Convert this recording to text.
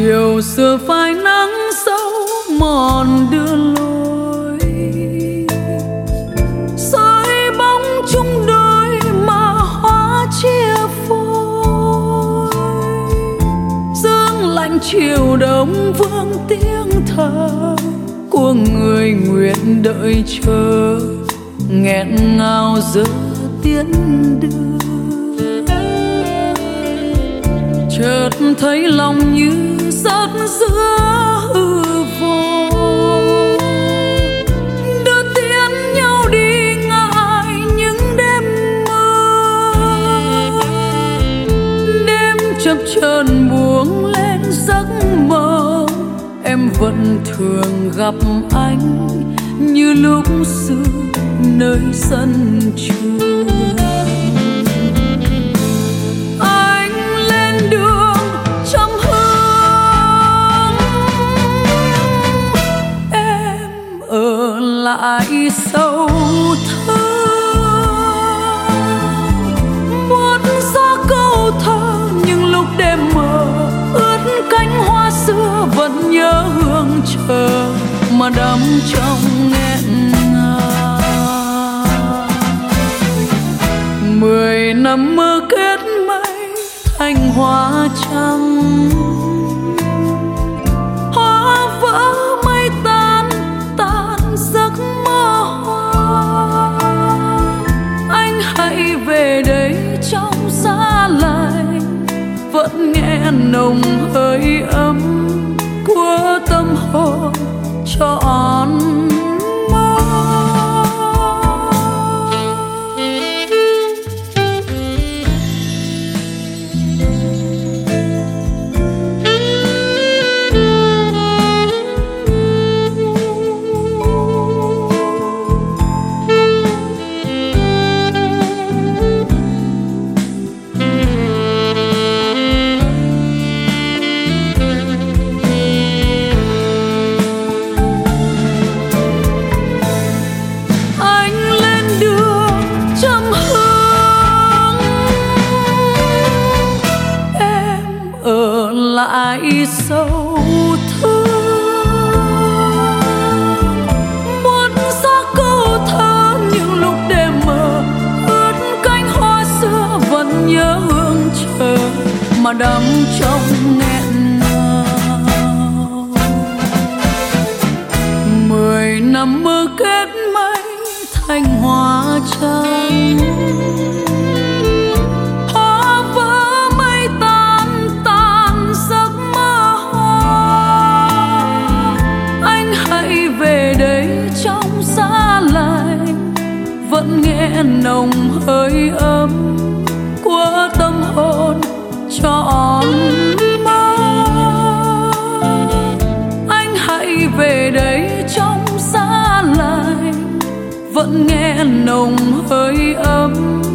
chiều xưa phai nắng sâu mòn đưa lối, soi bóng chung đôi mà hóa chia phôi. Sương lạnh chiều đông vương tiếng thở của người nguyện đợi chờ, nghẹn ngào giờ tiến đưa. Chợt thấy lòng như giấc giữa hư vô, đưa tiễn nhau đi ngại những đêm mơ. Đêm chập chờn buông lên giấc mơ, em vẫn thường gặp anh như lúc xưa nơi sân trường. Lại sâu thơ buốt gió câu thơ, nhưng lúc đêm mờ ướt cánh hoa xưa vẫn nhớ hương chờ mà đắm trong nghẹn ngào. 10 năm mơ kết mây thành hoa trắng, hoa vỡ mây tan giấc mơ hoa. Anh hãy về đây trong giá lạnh, vẫn nghe nồng hơi ấm của tâm hồn trọn mơ. Lại sâu thương buốt gió câu thơ, những lúc đêm mờ ướt cánh hoa xưa vẫn nhớ hương chờ mà đắm trong nghẹn ngào. 10 năm mơ kết mây thành hoa trắng, vẫn nghe nồng hơi ấm của tâm hồn trọn mơ. Anh hãy về đây trong giá lạnh, vẫn nghe nồng hơi ấm